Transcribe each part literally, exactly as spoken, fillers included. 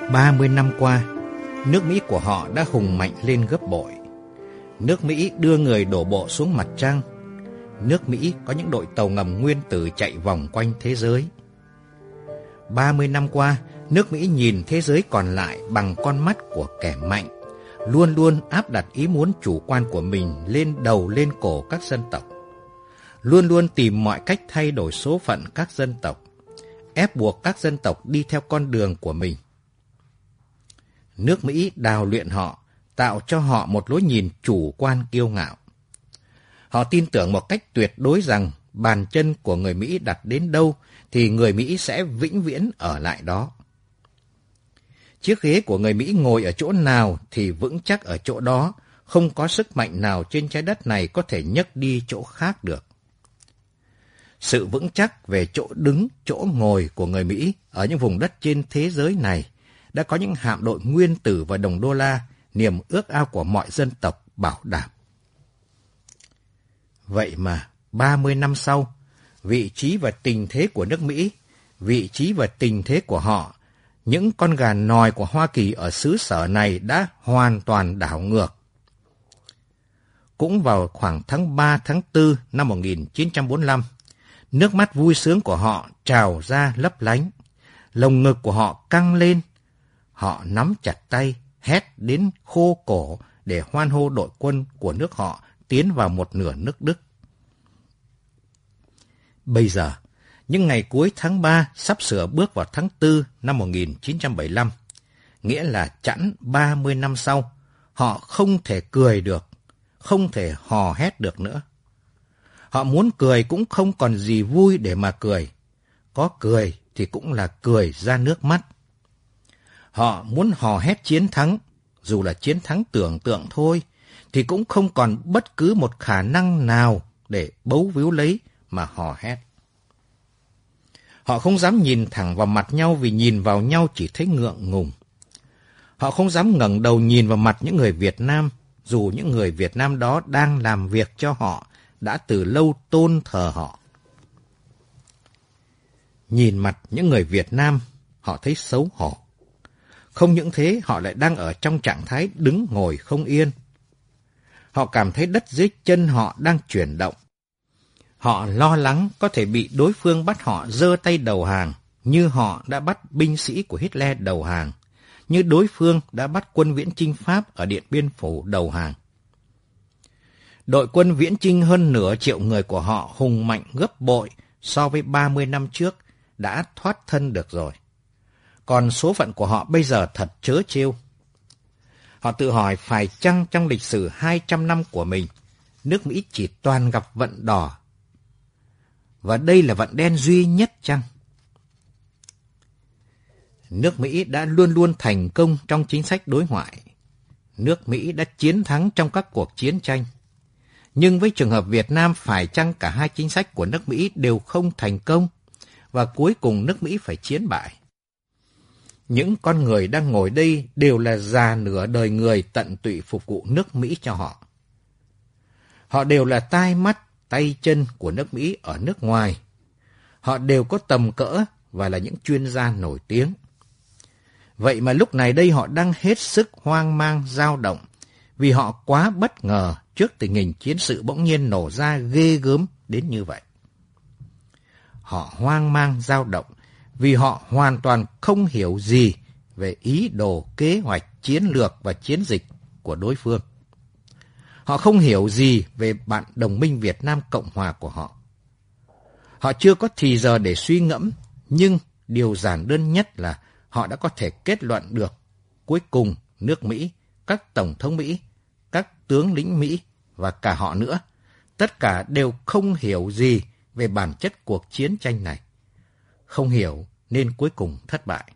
ba mươi năm qua, nước Mỹ của họ đã hùng mạnh lên gấp bội. Nước Mỹ đưa người đổ bộ xuống mặt trăng. Nước Mỹ có những đội tàu ngầm nguyên tử chạy vòng quanh thế giới. ba mươi năm qua, nước Mỹ nhìn thế giới còn lại bằng con mắt của kẻ mạnh, luôn luôn áp đặt ý muốn chủ quan của mình lên đầu lên cổ các dân tộc, luôn luôn tìm mọi cách thay đổi số phận các dân tộc, ép buộc các dân tộc đi theo con đường của mình. Nước Mỹ đào luyện họ, tạo cho họ một lối nhìn chủ quan kiêu ngạo. Họ tin tưởng một cách tuyệt đối rằng bàn chân của người Mỹ đặt đến đâu thì người Mỹ sẽ vĩnh viễn ở lại đó. Chiếc ghế của người Mỹ ngồi ở chỗ nào thì vững chắc ở chỗ đó, không có sức mạnh nào trên trái đất này có thể nhấc đi chỗ khác được. Sự vững chắc về chỗ đứng, chỗ ngồi của người Mỹ ở những vùng đất trên thế giới này đã có những hạm đội nguyên tử và đồng đô la, niềm ước ao của mọi dân tộc bảo đảm. Vậy mà, ba mươi năm sau, vị trí và tình thế của nước Mỹ, vị trí và tình thế của họ, những con gà nòi của Hoa Kỳ ở xứ sở này đã hoàn toàn đảo ngược. Cũng vào khoảng tháng ba tháng tư năm một nghìn chín trăm bốn mươi lăm, nước mắt vui sướng của họ trào ra lấp lánh, lồng ngực của họ căng lên, họ nắm chặt tay, hét đến khô cổ để hoan hô đội quân của nước họ tiến vào một nửa nước Đức. Bây giờ, những ngày cuối tháng ba sắp sửa bước vào tháng tư năm một nghìn chín trăm bảy mươi lăm, nghĩa là chẵn ba mươi năm sau, họ không thể cười được, không thể hò hét được nữa. Họ muốn cười cũng không còn gì vui để mà cười. Có cười thì cũng là cười ra nước mắt. Họ muốn hò hét chiến thắng, dù là chiến thắng tưởng tượng thôi, thì cũng không còn bất cứ một khả năng nào để bấu víu lấy mà hò hét. Họ không dám nhìn thẳng vào mặt nhau vì nhìn vào nhau chỉ thấy ngượng ngùng. Họ không dám ngẩng đầu nhìn vào mặt những người Việt Nam, dù những người Việt Nam đó đang làm việc cho họ, đã từ lâu tôn thờ họ. Nhìn mặt những người Việt Nam, họ thấy xấu hổ. Không những thế, họ lại đang ở trong trạng thái đứng ngồi không yên. Họ cảm thấy đất dưới chân họ đang chuyển động. Họ lo lắng có thể bị đối phương bắt họ giơ tay đầu hàng, như họ đã bắt binh sĩ của Hitler đầu hàng, như đối phương đã bắt quân viễn chinh Pháp ở Điện Biên Phủ đầu hàng. Đội quân viễn chinh hơn nửa triệu người của họ hùng mạnh gấp bội so với ba mươi năm trước, đã thoát thân được rồi. Còn số phận của họ bây giờ thật trớ trêu. Họ tự hỏi phải chăng trong lịch sử hai trăm năm của mình, nước Mỹ chỉ toàn gặp vận đỏ. Và đây là vận đen duy nhất chăng? Nước Mỹ đã luôn luôn thành công trong chính sách đối ngoại. Nước Mỹ đã chiến thắng trong các cuộc chiến tranh. Nhưng với trường hợp Việt Nam phải chăng cả hai chính sách của nước Mỹ đều không thành công, và cuối cùng nước Mỹ phải chiến bại? Những con người đang ngồi đây đều là già nửa đời người tận tụy phục vụ nước Mỹ cho họ. Họ đều là tai mắt, tay chân của nước Mỹ ở nước ngoài. Họ đều có tầm cỡ và là những chuyên gia nổi tiếng. Vậy mà lúc này đây họ đang hết sức hoang mang dao động, vì họ quá bất ngờ trước tình hình chiến sự bỗng nhiên nổ ra ghê gớm đến như vậy. Họ hoang mang dao động vì họ hoàn toàn không hiểu gì về ý đồ, kế hoạch, chiến lược và chiến dịch của đối phương. Họ không hiểu gì về bạn đồng minh Việt Nam Cộng Hòa của họ. Họ chưa có thì giờ để suy ngẫm, nhưng điều giản đơn nhất là họ đã có thể kết luận được cuối cùng nước Mỹ, các tổng thống Mỹ, các tướng lĩnh Mỹ và cả họ nữa, tất cả đều không hiểu gì về bản chất cuộc chiến tranh này. Không hiểu nên cuối cùng thất bại.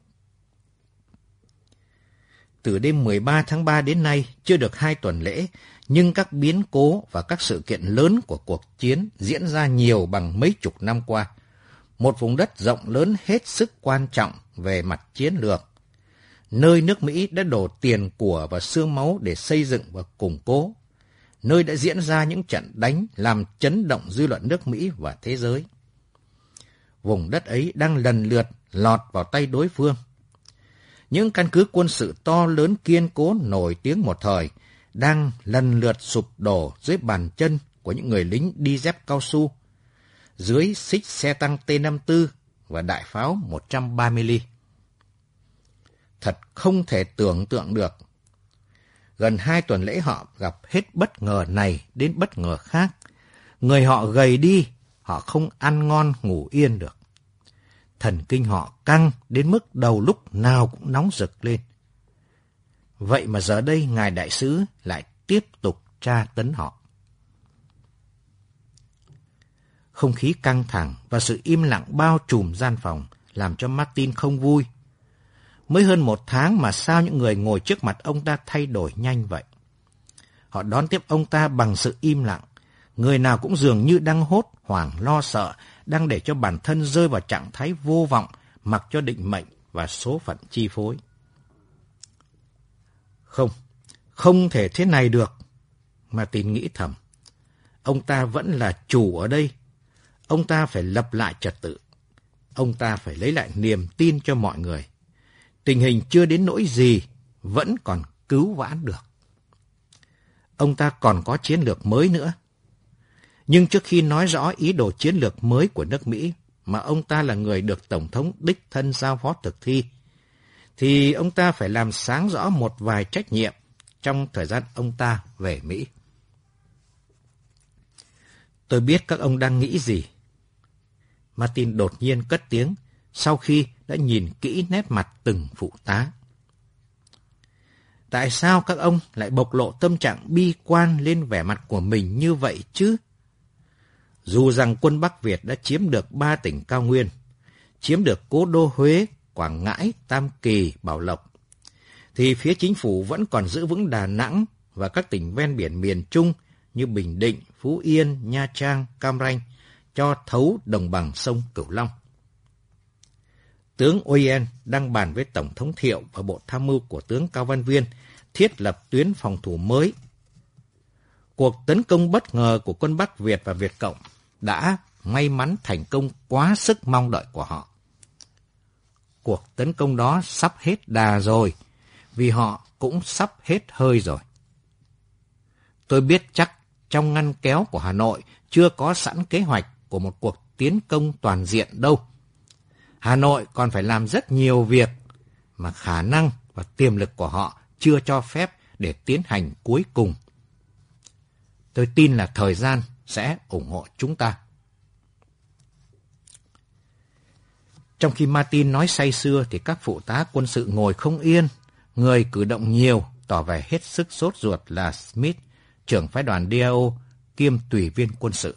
Từ đêm mười ba tháng ba đến nay, chưa được hai tuần lễ, nhưng các biến cố và các sự kiện lớn của cuộc chiến diễn ra nhiều bằng mấy chục năm qua. Một vùng đất rộng lớn hết sức quan trọng về mặt chiến lược, nơi nước Mỹ đã đổ tiền của và xương máu để xây dựng và củng cố, nơi đã diễn ra những trận đánh làm chấn động dư luận nước Mỹ và thế giới. Vùng đất ấy đang lần lượt lọt vào tay đối phương. Những căn cứ quân sự to lớn kiên cố nổi tiếng một thời đang lần lượt sụp đổ dưới bàn chân của những người lính đi dép cao su, dưới xích xe tăng T năm mươi tư và đại pháo một trăm ba mươi ly. Thật không thể tưởng tượng được. Gần hai tuần lễ họ gặp hết bất ngờ này đến bất ngờ khác. Người họ gầy đi, họ không ăn ngon ngủ yên được. Thần kinh họ căng đến mức đầu lúc nào cũng nóng rực lên. Vậy mà giờ đây ngài đại sứ lại tiếp tục tra tấn họ. Không khí căng thẳng và sự im lặng bao trùm gian phòng làm cho Martin không vui. Mới hơn một tháng mà sao những người ngồi trước mặt ông ta thay đổi nhanh vậy? Họ đón tiếp ông ta bằng sự im lặng. Người nào cũng dường như đang hốt hoảng lo sợ, đang để cho bản thân rơi vào trạng thái vô vọng, mặc cho định mệnh và số phận chi phối. Không, không thể thế này được, Martin nghĩ thầm. Ông ta vẫn là chủ ở đây. Ông ta phải lập lại trật tự. Ông ta phải lấy lại niềm tin cho mọi người. Tình hình chưa đến nỗi gì, vẫn còn cứu vãn được. Ông ta còn có chiến lược mới nữa. Nhưng trước khi nói rõ ý đồ chiến lược mới của nước Mỹ, mà ông ta là người được Tổng thống đích thân giao phó thực thi, thì ông ta phải làm sáng rõ một vài trách nhiệm trong thời gian ông ta về Mỹ. Tôi biết các ông đang nghĩ gì. Martin đột nhiên cất tiếng sau khi đã nhìn kỹ nét mặt từng phụ tá. Tại sao các ông lại bộc lộ tâm trạng bi quan lên vẻ mặt của mình như vậy chứ? Dù rằng quân Bắc Việt đã chiếm được ba tỉnh cao nguyên, chiếm được cố đô Huế, Quảng Ngãi, Tam Kỳ, Bảo Lộc, thì phía chính phủ vẫn còn giữ vững Đà Nẵng và các tỉnh ven biển miền Trung như Bình Định, Phú Yên, Nha Trang, Cam Ranh cho thấu đồng bằng sông Cửu Long. Tướng Oyen đang bàn với Tổng thống Thiệu và Bộ Tham mưu của tướng Cao Văn Viên thiết lập tuyến phòng thủ mới. Cuộc tấn công bất ngờ của quân Bắc Việt và Việt Cộng đã may mắn thành công quá sức mong đợi của họ. Cuộc tấn công đó sắp hết đà rồi, vì họ cũng sắp hết hơi rồi. Tôi biết chắc trong ngăn kéo của Hà Nội chưa có sẵn kế hoạch của một cuộc tiến công toàn diện đâu. Hà Nội còn phải làm rất nhiều việc mà khả năng và tiềm lực của họ chưa cho phép để tiến hành cuối cùng. Tôi tin là thời gian sẽ ủng hộ chúng ta. Trong khi Martin nói say sưa thì các phụ tá quân sự ngồi không yên, người cử động nhiều, tỏ vẻ hết sức sốt ruột là Smith, trưởng phái đoàn đê a o kiêm tùy viên quân sự.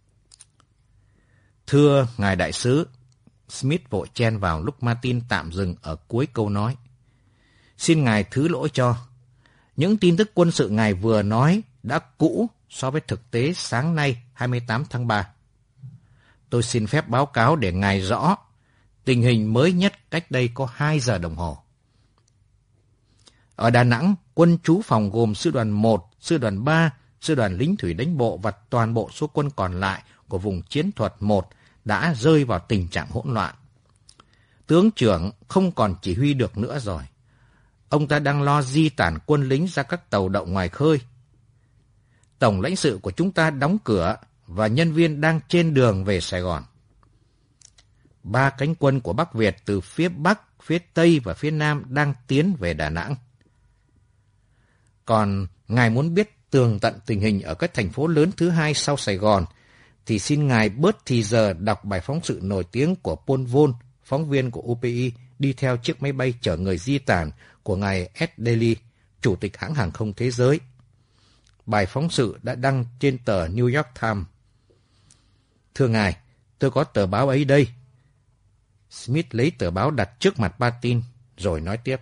Thưa ngài đại sứ, Smith vội chen vào lúc Martin tạm dừng ở cuối câu nói. Xin ngài thứ lỗi cho. Những tin tức quân sự ngài vừa nói đã cũ so với thực tế sáng nay hai mươi tám tháng ba. Tôi xin phép báo cáo để ngài rõ tình hình mới nhất cách đây có hai giờ đồng hồ. Ở Đà Nẵng, quân trú phòng gồm sư đoàn một, sư đoàn ba, sư đoàn lính thủy đánh bộ và toàn bộ số quân còn lại của vùng chiến thuật một đã rơi vào tình trạng hỗn loạn. Tướng trưởng không còn chỉ huy được nữa rồi. Ông ta đang lo di tản quân lính ra các tàu đậu ngoài khơi. Tổng lãnh sự của chúng ta đóng cửa và nhân viên đang trên đường về Sài Gòn. Ba cánh quân của Bắc Việt từ phía Bắc, phía Tây và phía Nam đang tiến về Đà Nẵng. Còn ngài muốn biết tường tận tình hình ở các thành phố lớn thứ hai sau Sài Gòn, thì xin ngài bớt thì giờ đọc bài phóng sự nổi tiếng của Paul Voln, phóng viên của u pê i, đi theo chiếc máy bay chở người di tản của ngài Ed Daly, chủ tịch hãng hàng không thế giới. Bài phóng sự đã đăng trên tờ New York Times. Thưa ngài, tôi có tờ báo ấy đây. Smith lấy tờ báo đặt trước mặt Martin, rồi nói tiếp.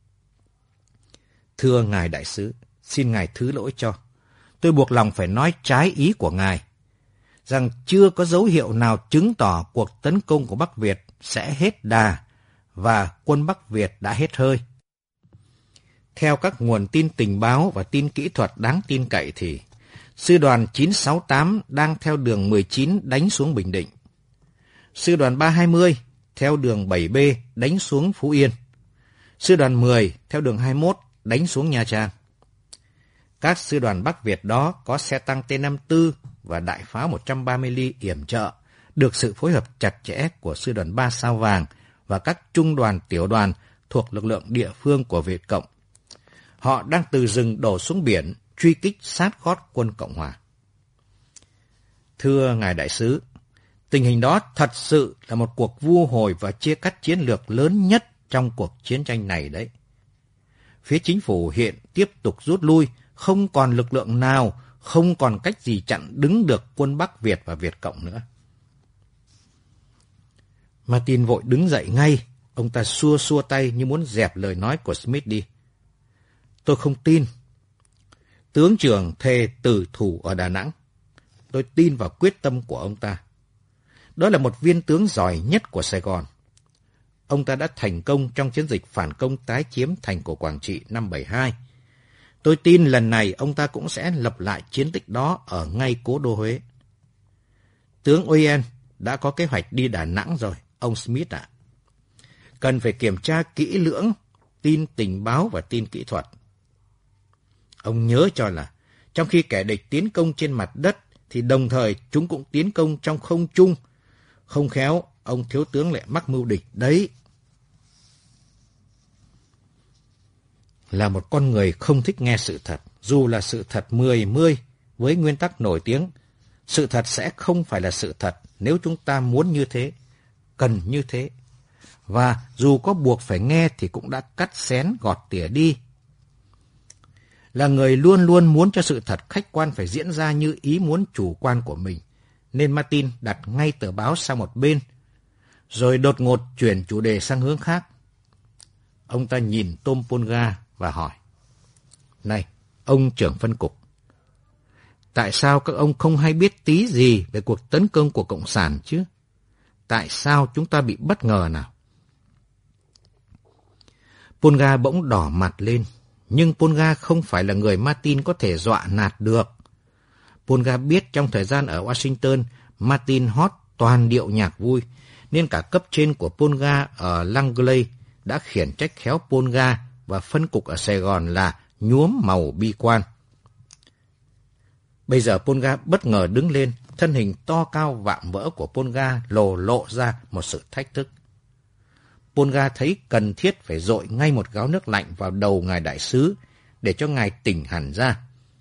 Thưa ngài đại sứ, xin ngài thứ lỗi cho. Tôi buộc lòng phải nói trái ý của ngài, rằng chưa có dấu hiệu nào chứng tỏ cuộc tấn công của Bắc Việt sẽ hết đà và quân Bắc Việt đã hết hơi. Theo các nguồn tin tình báo và tin kỹ thuật đáng tin cậy thì sư đoàn chín sáu tám đang theo đường mười chín đánh xuống Bình Định. Sư đoàn ba hai mươi theo đường bảy B đánh xuống Phú Yên. Sư đoàn mười theo đường hai mươi mốt đánh xuống Nha Trang. Các sư đoàn Bắc Việt đó có xe tăng T năm mươi tư và đại pháo một trăm ba mươi ly yểm trợ, được sự phối hợp chặt chẽ của sư đoàn ba Sao Vàng và các trung đoàn tiểu đoàn thuộc lực lượng địa phương của Việt Cộng. Họ đang từ rừng đổ xuống biển, truy kích sát gót quân Cộng Hòa. Thưa Ngài Đại sứ, tình hình đó thật sự là một cuộc vu hồi và chia cắt chiến lược lớn nhất trong cuộc chiến tranh này đấy. Phía chính phủ hiện tiếp tục rút lui, không còn lực lượng nào, không còn cách gì chặn đứng được quân Bắc Việt và Việt Cộng nữa. Martin vội đứng dậy ngay, ông ta xua xua tay như muốn dẹp lời nói của Smith đi. Tôi không tin. Tướng trưởng thề tử thủ ở Đà Nẵng. Tôi tin vào quyết tâm của ông ta. Đó là một viên tướng giỏi nhất của Sài Gòn. Ông ta đã thành công trong chiến dịch phản công tái chiếm thành cổ Quảng Trị năm bảy hai. Tôi tin lần này ông ta cũng sẽ lập lại chiến tích đó ở ngay cố đô Huế. Tướng Oyen đã có kế hoạch đi Đà Nẵng rồi, ông Smith ạ. Cần phải kiểm tra kỹ lưỡng tin tình báo và tin kỹ thuật. Ông nhớ cho là, trong khi kẻ địch tiến công trên mặt đất, thì đồng thời chúng cũng tiến công trong không trung. Không khéo, ông thiếu tướng lại mắc mưu địch đấy. Là một con người không thích nghe sự thật, dù là sự thật mười mươi, với nguyên tắc nổi tiếng, sự thật sẽ không phải là sự thật nếu chúng ta muốn như thế, cần như thế. Và dù có buộc phải nghe thì cũng đã cắt xén gọt tỉa đi. Là người luôn luôn muốn cho sự thật khách quan phải diễn ra như ý muốn chủ quan của mình, nên Martin đặt ngay tờ báo sang một bên, rồi đột ngột chuyển chủ đề sang hướng khác. Ông ta nhìn Tom Polga và hỏi, này, ông trưởng phân cục, tại sao các ông không hay biết tí gì về cuộc tấn công của Cộng sản chứ? Tại sao chúng ta bị bất ngờ nào? Polga bỗng đỏ mặt lên, nhưng Polga không phải là người Martin có thể dọa nạt được. Polga biết trong thời gian ở Washington, Martin hót toàn điệu nhạc vui, nên cả cấp trên của Polga ở Langley đã khiển trách khéo Polga và phân cục ở Sài Gòn là nhuốm màu bi quan. Bây giờ Polga bất ngờ đứng lên, thân hình to cao vạm vỡ của Polga lộ lộ ra một sự thách thức. Polga thấy cần thiết phải dội ngay một gáo nước lạnh vào đầu ngài đại sứ để cho ngài tỉnh hẳn ra.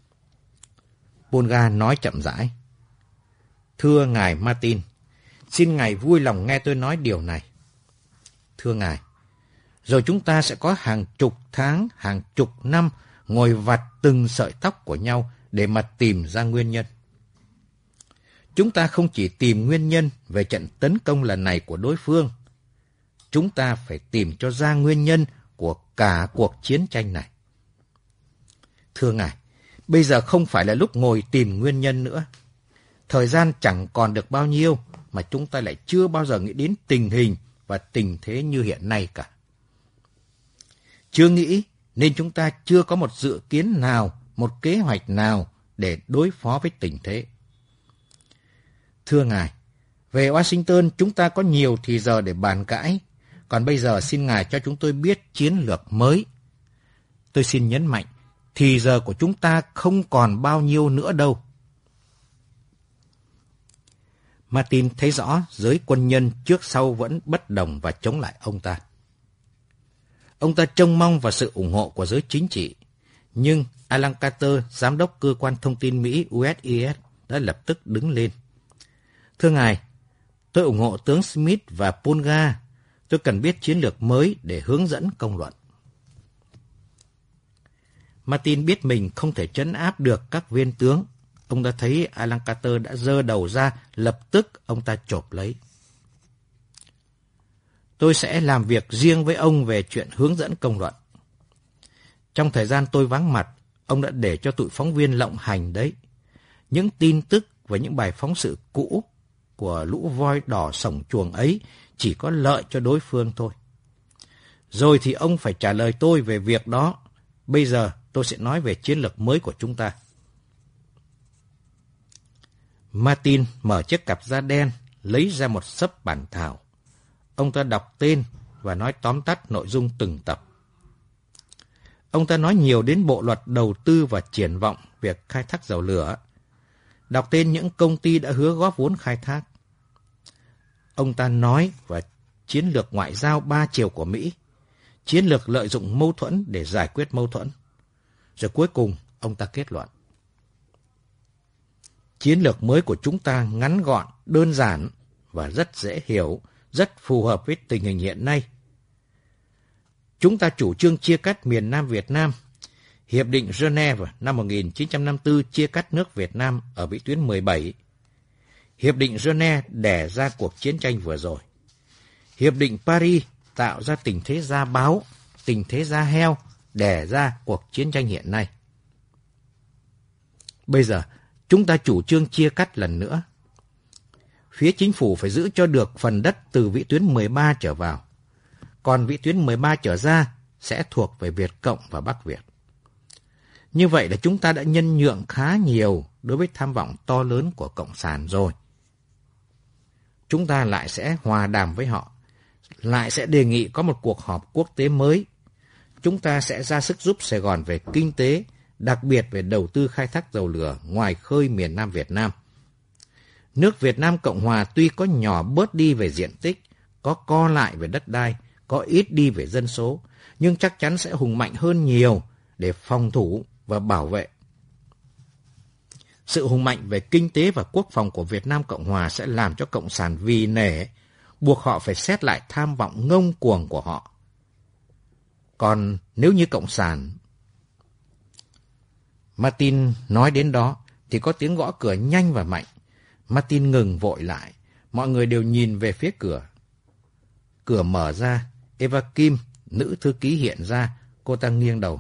Polga nói chậm rãi, thưa ngài Martin, xin ngài vui lòng nghe tôi nói điều này. Thưa ngài, rồi chúng ta sẽ có hàng chục tháng, hàng chục năm ngồi vặt từng sợi tóc của nhau để mà tìm ra nguyên nhân. Chúng ta không chỉ tìm nguyên nhân về trận tấn công lần này của đối phương, chúng ta phải tìm cho ra nguyên nhân của cả cuộc chiến tranh này. Thưa ngài, bây giờ không phải là lúc ngồi tìm nguyên nhân nữa. Thời gian chẳng còn được bao nhiêu mà chúng ta lại chưa bao giờ nghĩ đến tình hình và tình thế như hiện nay cả. Chưa nghĩ nên chúng ta chưa có một dự kiến nào, một kế hoạch nào để đối phó với tình thế. Thưa ngài, về Washington chúng ta có nhiều thì giờ để bàn cãi, còn bây giờ xin ngài cho chúng tôi biết chiến lược mới. Tôi xin nhấn mạnh, thì giờ của chúng ta không còn bao nhiêu nữa đâu. Martin thấy rõ giới quân nhân trước sau vẫn bất đồng và chống lại ông ta. Ông ta trông mong vào sự ủng hộ của giới chính trị, nhưng Alan Carter, giám đốc cơ quan thông tin Mỹ U S I S, đã lập tức đứng lên. Thưa ngài, tôi ủng hộ tướng Smith và Polga. Tôi cần biết chiến lược mới để hướng dẫn công luận. Martin biết mình không thể trấn áp được các viên tướng. Ông ta thấy Alan Carter đã giơ đầu ra, lập tức ông ta chộp lấy. Tôi sẽ làm việc riêng với ông về chuyện hướng dẫn công luận. Trong thời gian tôi vắng mặt, ông đã để cho tụi phóng viên lộng hành đấy. Những tin tức và những bài phóng sự cũ của lũ voi đỏ sổng chuồng ấy chỉ có lợi cho đối phương thôi. Rồi thì ông phải trả lời tôi về việc đó. Bây giờ tôi sẽ nói về chiến lược mới của chúng ta. Martin mở chiếc cặp da đen, lấy ra một xấp bản thảo. Ông ta đọc tên và nói tóm tắt nội dung từng tập. Ông ta nói nhiều đến bộ luật đầu tư và triển vọng việc khai thác dầu lửa. Đọc tên những công ty đã hứa góp vốn khai thác. Ông ta nói về chiến lược ngoại giao ba chiều của Mỹ, chiến lược lợi dụng mâu thuẫn để giải quyết mâu thuẫn. Rồi cuối cùng, ông ta kết luận. Chiến lược mới của chúng ta ngắn gọn, đơn giản và rất dễ hiểu, rất phù hợp với tình hình hiện nay. Chúng ta chủ trương chia cắt miền Nam Việt Nam. Hiệp định Geneva năm một nghìn chín trăm năm mươi tư chia cắt nước Việt Nam ở vĩ tuyến mười bảy. Hiệp định Geneva đẻ ra cuộc chiến tranh vừa rồi. Hiệp định Paris tạo ra tình thế gia báo, tình thế gia heo, đẻ ra cuộc chiến tranh hiện nay. Bây giờ, chúng ta chủ trương chia cắt lần nữa. Phía chính phủ phải giữ cho được phần đất từ vĩ tuyến mười ba trở vào. Còn vĩ tuyến mười ba trở ra sẽ thuộc về Việt Cộng và Bắc Việt. Như vậy là chúng ta đã nhân nhượng khá nhiều đối với tham vọng to lớn của Cộng sản rồi. Chúng ta lại sẽ hòa đàm với họ, lại sẽ đề nghị có một cuộc họp quốc tế mới. Chúng ta sẽ ra sức giúp Sài Gòn về kinh tế, đặc biệt về đầu tư khai thác dầu lửa ngoài khơi miền Nam Việt Nam. Nước Việt Nam Cộng Hòa tuy có nhỏ bớt đi về diện tích, có co lại về đất đai, có ít đi về dân số, nhưng chắc chắn sẽ hùng mạnh hơn nhiều để phòng thủ và bảo vệ. Sự hùng mạnh về kinh tế và quốc phòng của Việt Nam Cộng Hòa sẽ làm cho Cộng sản vì nể, buộc họ phải xét lại tham vọng ngông cuồng của họ. Còn nếu như Cộng sản... Martin nói đến đó thì có tiếng gõ cửa nhanh và mạnh. Martin ngừng vội lại. Mọi người đều nhìn về phía cửa. Cửa mở ra. Eva Kim, nữ thư ký hiện ra. Cô ta nghiêng đầu.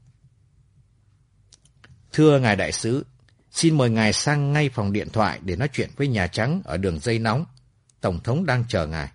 Thưa ngài đại sứ, xin mời ngài sang ngay phòng điện thoại để nói chuyện với Nhà Trắng ở đường dây nóng. Tổng thống đang chờ ngài.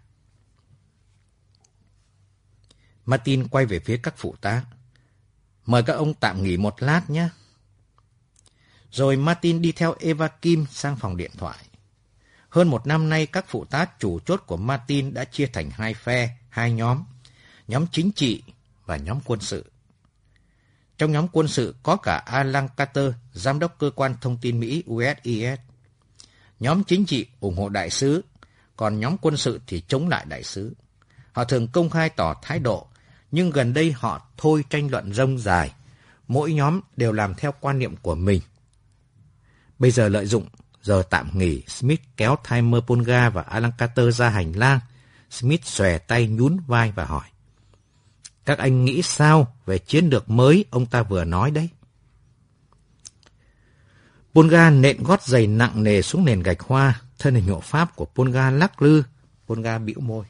Martin quay về phía các phụ tá. Mời các ông tạm nghỉ một lát nhé. Rồi Martin đi theo Eva Kim sang phòng điện thoại. Hơn một năm nay, các phụ tá chủ chốt của Martin đã chia thành hai phe, hai nhóm. Nhóm chính trị và nhóm quân sự. Trong nhóm quân sự có cả Alan Carter, giám đốc cơ quan thông tin Mỹ U S I S. Nhóm chính trị ủng hộ đại sứ, còn nhóm quân sự thì chống lại đại sứ. Họ thường công khai tỏ thái độ, nhưng gần đây họ thôi tranh luận rông dài. Mỗi nhóm đều làm theo quan niệm của mình. Bây giờ lợi dụng giờ tạm nghỉ, Smith kéo Timer Polgar và Alan Carter ra hành lang. Smith xòe tay nhún vai và hỏi. Các anh nghĩ sao về chiến lược mới ông ta vừa nói đấy? Polgar nện gót giày nặng nề xuống nền gạch hoa. Thân hình hộ pháp của Polgar lắc lư. Polgar bĩu môi.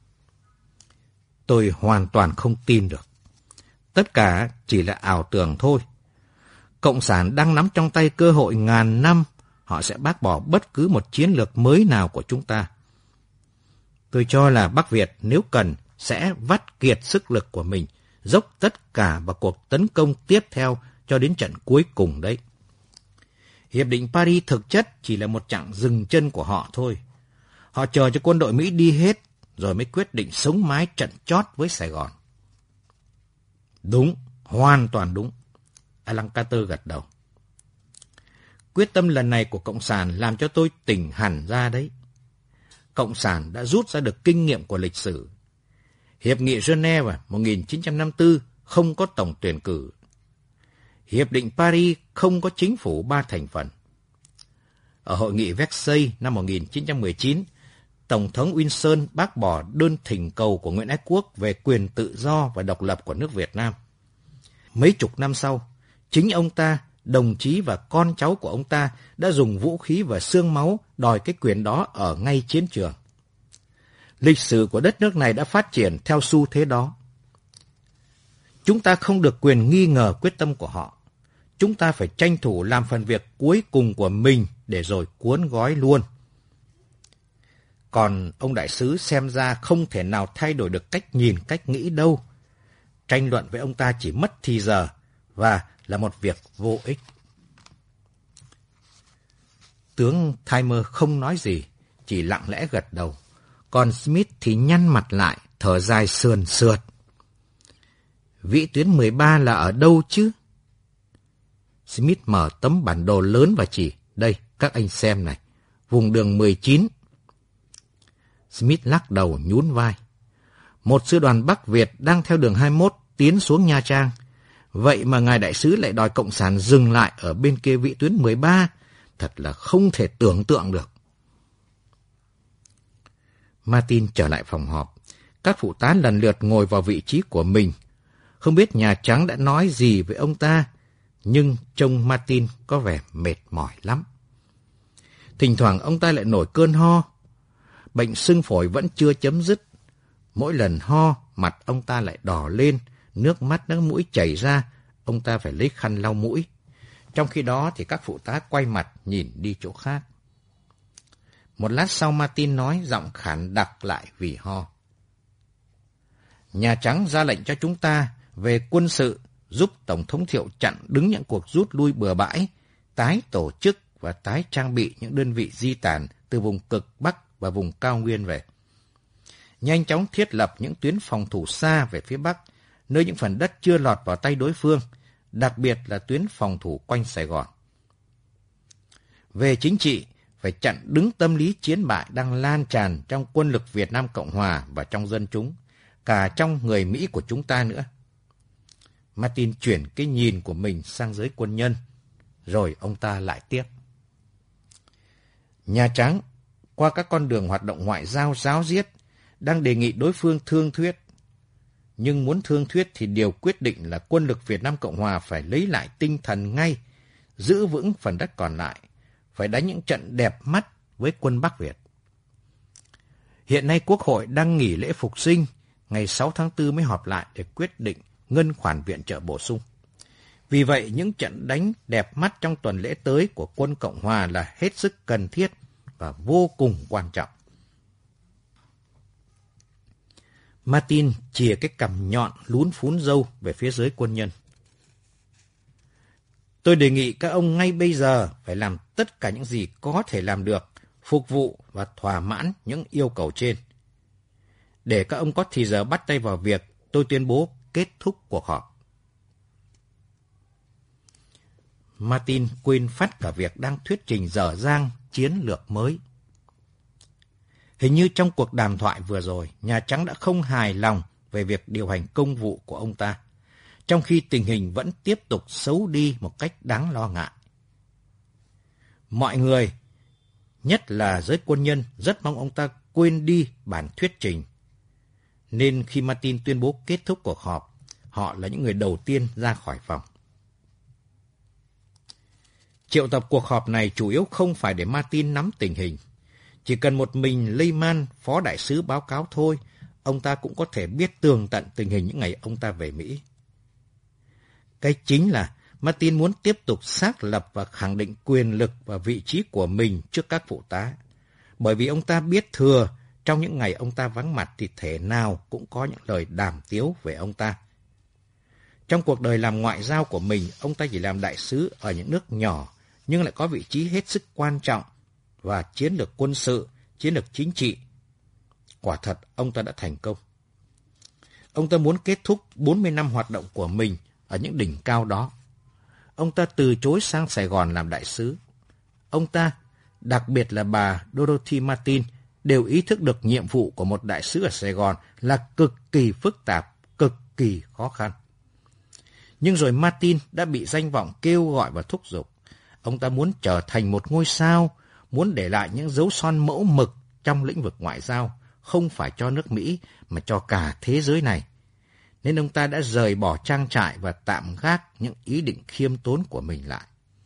Tôi hoàn toàn không tin được. Tất cả chỉ là ảo tưởng thôi. Cộng sản đang nắm trong tay cơ hội ngàn năm. Họ sẽ bác bỏ bất cứ một chiến lược mới nào của chúng ta. Tôi cho là Bắc Việt nếu cần sẽ vắt kiệt sức lực của mình, dốc tất cả vào cuộc tấn công tiếp theo cho đến trận cuối cùng đấy. Hiệp định Paris thực chất chỉ là một chặng dừng chân của họ thôi. Họ chờ cho quân đội Mỹ đi hết, rồi mới quyết định sống mái trận chót với Sài Gòn. Đúng, hoàn toàn đúng. Alan Carter gật đầu. Quyết tâm lần này của Cộng sản làm cho tôi tỉnh hẳn ra đấy. Cộng sản đã rút ra được kinh nghiệm của lịch sử. Hiệp nghị Geneva một nghìn chín trăm năm mươi tư không có tổng tuyển cử. Hiệp định Paris không có chính phủ ba thành phần. Ở hội nghị Versailles năm một nghìn chín trăm mười chín, Tổng thống Wilson bác bỏ đơn thỉnh cầu của Nguyễn Ái Quốc về quyền tự do và độc lập của nước Việt Nam. Mấy chục năm sau, chính ông ta, đồng chí và con cháu của ông ta đã dùng vũ khí và xương máu đòi cái quyền đó ở ngay chiến trường. Lịch sử của đất nước này đã phát triển theo xu thế đó. Chúng ta không được quyền nghi ngờ quyết tâm của họ. Chúng ta phải tranh thủ làm phần việc cuối cùng của mình để rồi cuốn gói luôn. Còn ông đại sứ xem ra không thể nào thay đổi được cách nhìn, cách nghĩ đâu. Tranh luận với ông ta chỉ mất thì giờ và là một việc vô ích. Tướng Timer không nói gì, chỉ lặng lẽ gật đầu. Còn Smith thì nhăn mặt lại, thở dài sườn sượt. Vĩ tuyến mười ba là ở đâu chứ? Smith mở tấm bản đồ lớn và chỉ. Đây, các anh xem này. Vùng đường mười chín. Smith lắc đầu nhún vai. Một sư đoàn Bắc Việt đang theo đường hai mươi mốt tiến xuống Nha Trang. Vậy mà ngài đại sứ lại đòi Cộng sản dừng lại ở bên kia vĩ tuyến mười ba. Thật là không thể tưởng tượng được. Martin trở lại phòng họp. Các phụ tá lần lượt ngồi vào vị trí của mình. Không biết Nhà Trắng đã nói gì với ông ta, nhưng trông Martin có vẻ mệt mỏi lắm. Thỉnh thoảng ông ta lại nổi cơn ho. Bệnh sưng phổi vẫn chưa chấm dứt. Mỗi lần ho, mặt ông ta lại đỏ lên, nước mắt nước mũi chảy ra, ông ta phải lấy khăn lau mũi. Trong khi đó thì các phụ tá quay mặt nhìn đi chỗ khác. Một lát sau Martin nói giọng khản đặc lại vì ho. Nhà Trắng ra lệnh cho chúng ta về quân sự giúp Tổng thống Thiệu chặn đứng những cuộc rút lui bừa bãi, tái tổ chức và tái trang bị những đơn vị di tản từ vùng cực Bắc và vùng cao nguyên về. Nhanh chóng thiết lập những tuyến phòng thủ xa về phía Bắc, nơi những phần đất chưa lọt vào tay đối phương, đặc biệt là tuyến phòng thủ quanh Sài Gòn. Về chính trị, phải chặn đứng tâm lý chiến bại đang lan tràn trong quân lực Việt Nam Cộng Hòa và trong dân chúng, cả trong người Mỹ của chúng ta nữa. Martin chuyển cái nhìn của mình sang giới quân nhân, rồi ông ta lại tiếp. Nhà Trắng, qua các con đường hoạt động ngoại giao ráo riết, đang đề nghị đối phương thương thuyết. Nhưng muốn thương thuyết thì điều quyết định là quân lực Việt Nam Cộng Hòa phải lấy lại tinh thần ngay, giữ vững phần đất còn lại, phải đánh những trận đẹp mắt với quân Bắc Việt. Hiện nay Quốc hội đang nghỉ lễ phục sinh, ngày sáu tháng tư mới họp lại để quyết định ngân khoản viện trợ bổ sung. Vì vậy, những trận đánh đẹp mắt trong tuần lễ tới của quân Cộng Hòa là hết sức cần thiết và vô cùng quan trọng. Martin chìa cái cằm nhọn lún phún râu về phía giới quân nhân. Tôi đề nghị các ông ngay bây giờ phải làm tất cả những gì có thể làm được, phục vụ và thỏa mãn những yêu cầu trên. Để các ông có thì giờ bắt tay vào việc, tôi tuyên bố kết thúc cuộc họp. Martin quên phát cả việc đang thuyết trình dở dang chiến lược mới. Hình như trong cuộc đàm thoại vừa rồi, Nhà Trắng đã không hài lòng về việc điều hành công vụ của ông ta, trong khi tình hình vẫn tiếp tục xấu đi một cách đáng lo ngại. Mọi người, nhất là giới quân nhân, rất mong ông ta quên đi bản thuyết trình. Nên khi Martin tuyên bố kết thúc cuộc họp, họ là những người đầu tiên ra khỏi phòng. Triệu tập cuộc họp này chủ yếu không phải để Martin nắm tình hình. Chỉ cần một mình Lehman, phó đại sứ báo cáo thôi, ông ta cũng có thể biết tường tận tình hình những ngày ông ta về Mỹ. Cái chính là Martin muốn tiếp tục xác lập và khẳng định quyền lực và vị trí của mình trước các phụ tá. Bởi vì ông ta biết thừa, trong những ngày ông ta vắng mặt thì thể nào cũng có những lời đàm tiếu về ông ta. Trong cuộc đời làm ngoại giao của mình, ông ta chỉ làm đại sứ ở những nước nhỏ, nhưng lại có vị trí hết sức quan trọng và chiến lược quân sự, chiến lược chính trị. Quả thật, ông ta đã thành công. Ông ta muốn kết thúc bốn mươi năm hoạt động của mình ở những đỉnh cao đó. Ông ta từ chối sang Sài Gòn làm đại sứ. Ông ta, đặc biệt là bà Dorothy Martin, đều ý thức được nhiệm vụ của một đại sứ ở Sài Gòn là cực kỳ phức tạp, cực kỳ khó khăn. Nhưng rồi Martin đã bị danh vọng kêu gọi và thúc giục. Ông ta muốn trở thành một ngôi sao, muốn để lại những dấu son mẫu mực trong lĩnh vực ngoại giao, không phải cho nước Mỹ mà cho cả thế giới này. Nên ông ta đã rời bỏ trang trại và tạm gác những ý định khiêm tốn của mình lại.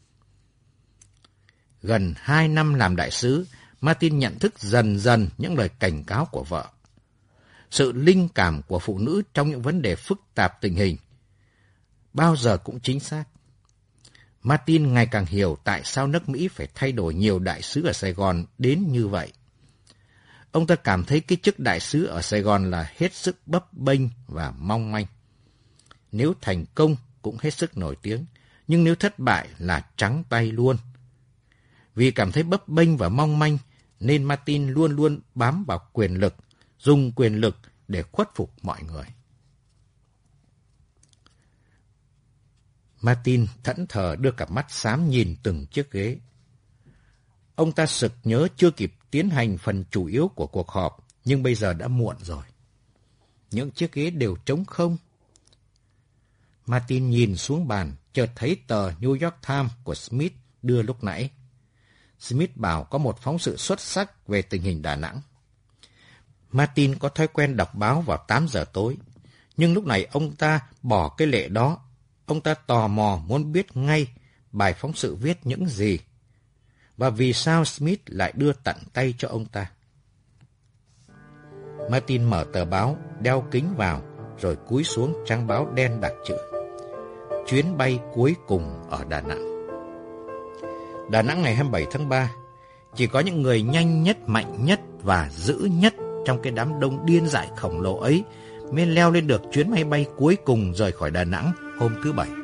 Gần hai năm làm đại sứ, Martin nhận thức dần dần những lời cảnh cáo của vợ. Sự linh cảm của phụ nữ trong những vấn đề phức tạp tình hình bao giờ cũng chính xác. Martin ngày càng hiểu tại sao nước Mỹ phải thay đổi nhiều đại sứ ở Sài Gòn đến như vậy. Ông ta cảm thấy cái chức đại sứ ở Sài Gòn là hết sức bấp bênh và mong manh. Nếu thành công cũng hết sức nổi tiếng, nhưng nếu thất bại là trắng tay luôn. Vì cảm thấy bấp bênh và mong manh, nên Martin luôn luôn bám vào quyền lực, dùng quyền lực để khuất phục mọi người. Martin thẫn thờ đưa cặp mắt xám nhìn từng chiếc ghế. Ông ta sực nhớ chưa kịp tiến hành phần chủ yếu của cuộc họp, nhưng bây giờ đã muộn rồi. Những chiếc ghế đều trống không. Martin nhìn xuống bàn, chợt thấy tờ New York Times của Smith đưa lúc nãy. Smith bảo có một phóng sự xuất sắc về tình hình Đà Nẵng. Martin có thói quen đọc báo vào tám giờ tối, nhưng lúc này ông ta bỏ cái lệ đó. Ông ta tò mò muốn biết ngay bài phóng sự viết những gì, và vì sao Smith lại đưa tận tay cho ông ta. Martin mở tờ báo, đeo kính vào, rồi cúi xuống trang báo đen đặc chữ: chuyến bay cuối cùng ở Đà Nẵng. Đà Nẵng ngày hai mươi bảy tháng ba, chỉ có những người nhanh nhất, mạnh nhất và dữ nhất trong cái đám đông điên dại khổng lồ ấy mới leo lên được chuyến máy bay cuối cùng rời khỏi Đà Nẵng hôm thứ Bảy.